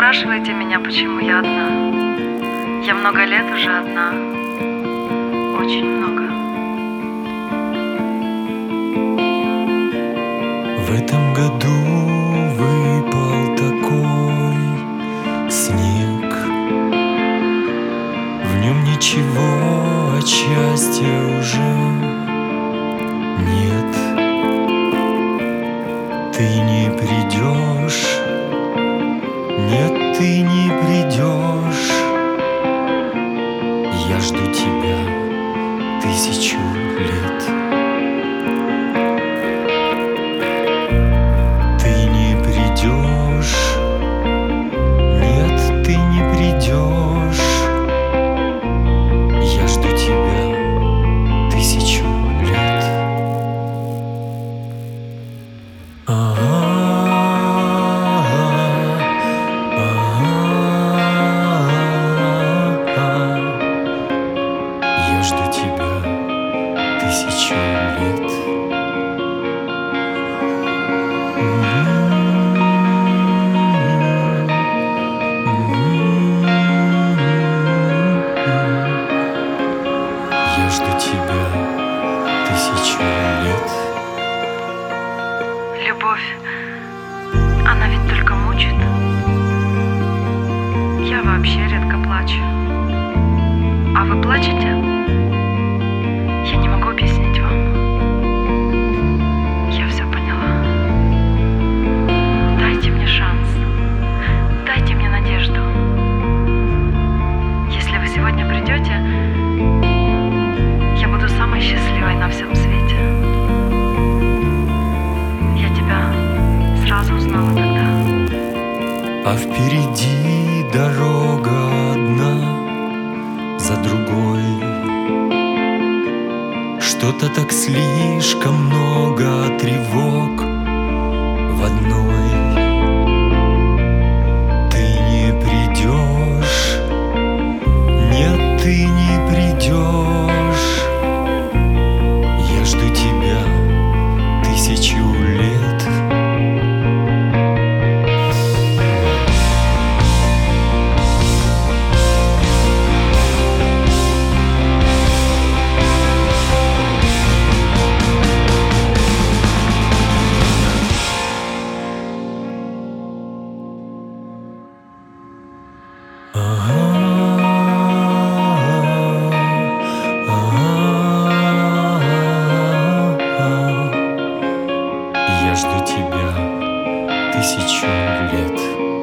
спрашиваете меня, почему я одна. Я много лет уже одна. Очень много. В этом году выпал такой снег. В нем ничего от счастья уже нет. Ты не придешь, нет, ты не придешь. Я жду тебя 1000 лет. Ты не придешь, нет, ты не придешь. Я жду тебя 1000 лет. Я жду тебя 1000 лет. Я жду тебя 1000 лет. Любовь, она ведь только мучит. Я вообще редко плачу. А вы плачете? Я не могу объяснить вам. Я все поняла. Дайте мне шанс. Дайте мне надежду. Если вы сегодня придете, я буду самой счастливой на всем свете. Я тебя сразу узнала тогда. А впереди дорога одна за другой. Что-то так слишком много тревог в одной. Ты не придешь, нет, ты не придешь. Я жду тебя 1000 лет. Я жду тебя 1000 лет.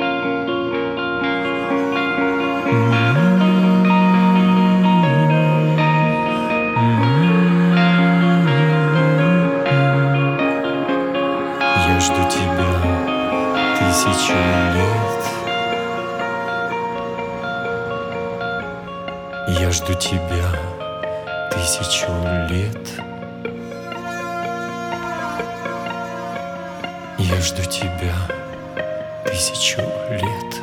Я жду тебя 1000 лет. Я жду тебя 1000 лет. Я жду тебя 1000 лет.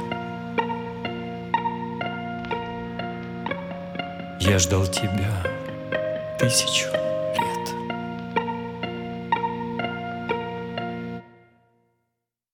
Я ждал тебя 1000 лет.